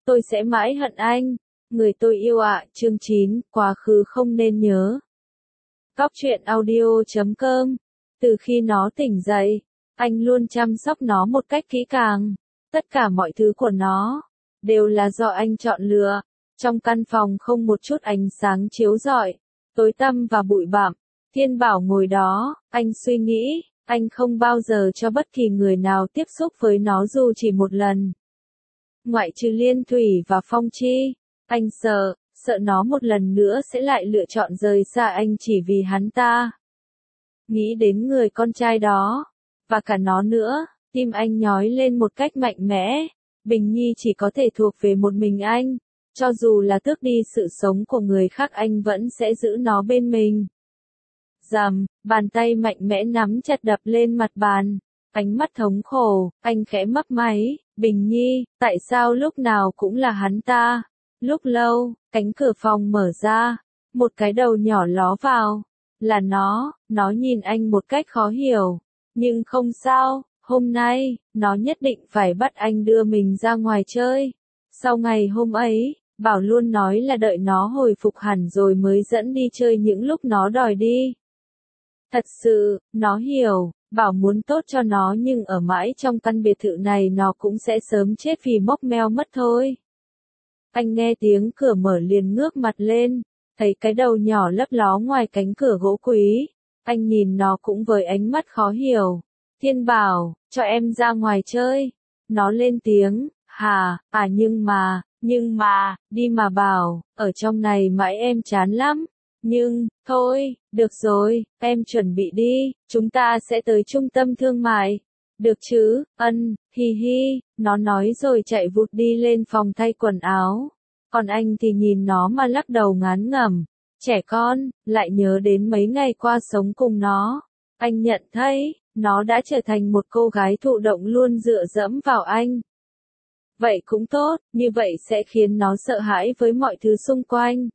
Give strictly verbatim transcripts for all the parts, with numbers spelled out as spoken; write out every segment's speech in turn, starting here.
tôi sẽ mãi hận anh. Người tôi yêu ạ, chương chín, quá khứ không nên nhớ. Góc truyện audio chấm com. Từ khi nó tỉnh dậy, anh luôn chăm sóc nó một cách kỹ càng. Tất cả mọi thứ của nó đều là do anh chọn lựa. Trong căn phòng không một chút ánh sáng chiếu rọi, tối tăm và bụi bặm. Thiên Bảo ngồi đó, anh suy nghĩ, anh không bao giờ cho bất kỳ người nào tiếp xúc với nó dù chỉ một lần. Ngoại trừ Liên Thủy và Phong Chi, anh sợ, sợ nó một lần nữa sẽ lại lựa chọn rời xa anh chỉ vì hắn ta. Nghĩ đến người con trai đó, và cả nó nữa, tim anh nhói lên một cách mạnh mẽ. Bình Nhi chỉ có thể thuộc về một mình anh, cho dù là tước đi sự sống của người khác anh vẫn sẽ giữ nó bên mình. Rầm, bàn tay mạnh mẽ nắm chặt đập lên mặt bàn, ánh mắt thống khổ, anh khẽ mấp máy, Bình Nhi, tại sao lúc nào cũng là hắn ta? Lúc lâu, cánh cửa phòng mở ra, một cái đầu nhỏ ló vào, là nó, nó nhìn anh một cách khó hiểu, nhưng không sao, hôm nay, nó nhất định phải bắt anh đưa mình ra ngoài chơi. Sau ngày hôm ấy, Bảo luôn nói là đợi nó hồi phục hẳn rồi mới dẫn đi chơi những lúc nó đòi đi. Thật sự, nó hiểu, Bảo muốn tốt cho nó nhưng ở mãi trong căn biệt thự này nó cũng sẽ sớm chết vì mốc meo mất thôi. Anh nghe tiếng cửa mở liền ngước mặt lên, thấy cái đầu nhỏ lấp ló ngoài cánh cửa gỗ quý. Anh nhìn nó cũng với ánh mắt khó hiểu. Thiên Bảo, cho em ra ngoài chơi. Nó lên tiếng, hà, à nhưng mà, nhưng mà, đi mà Bảo, ở trong này mãi em chán lắm. Nhưng, thôi, được rồi, em chuẩn bị đi, chúng ta sẽ tới trung tâm thương mại. Được chứ, ân, hi hi, nó nói rồi chạy vụt đi lên phòng thay quần áo. Còn anh thì nhìn nó mà lắc đầu ngán ngẩm. Trẻ con, lại nhớ đến mấy ngày qua sống cùng nó. Anh nhận thấy, nó đã trở thành một cô gái thụ động luôn dựa dẫm vào anh. Vậy cũng tốt, như vậy sẽ khiến nó sợ hãi với mọi thứ xung quanh.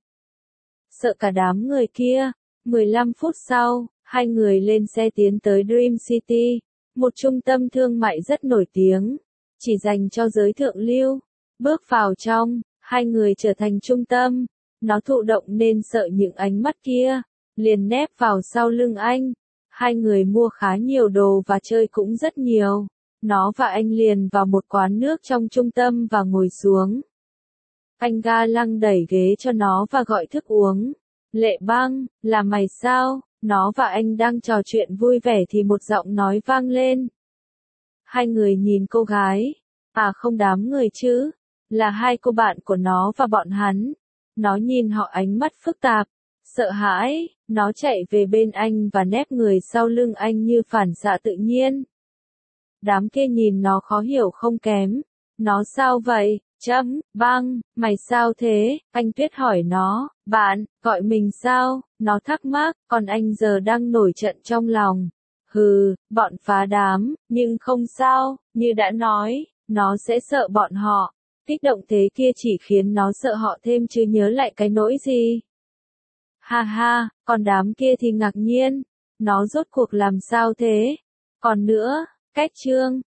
Sợ cả đám người kia. mười lăm phút sau, hai người lên xe tiến tới Dream City, một trung tâm thương mại rất nổi tiếng, chỉ dành cho giới thượng lưu. Bước vào trong, hai người trở thành trung tâm. Nó thụ động nên sợ những ánh mắt kia, liền nép vào sau lưng anh. Hai người mua khá nhiều đồ và chơi cũng rất nhiều. Nó và anh liền vào một quán nước trong trung tâm và ngồi xuống. Anh ga lăng đẩy ghế cho nó và gọi thức uống. Lệ Băng, là mày sao? Nó và anh đang trò chuyện vui vẻ thì một giọng nói vang lên. Hai người nhìn cô gái. À không, đám người chứ. Là hai cô bạn của nó và bọn hắn. Nó nhìn họ ánh mắt phức tạp. Sợ hãi, nó chạy về bên anh và nép người sau lưng anh như phản xạ tự nhiên. Đám kia nhìn nó khó hiểu không kém. Nó sao vậy? Chấm, Băng, mày sao thế? Anh Tuyết hỏi nó, bạn, gọi mình sao? Nó thắc mắc, còn anh giờ đang nổi trận trong lòng. Hừ, bọn phá đám, nhưng không sao, như đã nói, nó sẽ sợ bọn họ. Kích động thế kia chỉ khiến nó sợ họ thêm chứ nhớ lại cái nỗi gì. Ha ha, còn đám kia thì ngạc nhiên. Nó rốt cuộc làm sao thế? Còn nữa, cách chương.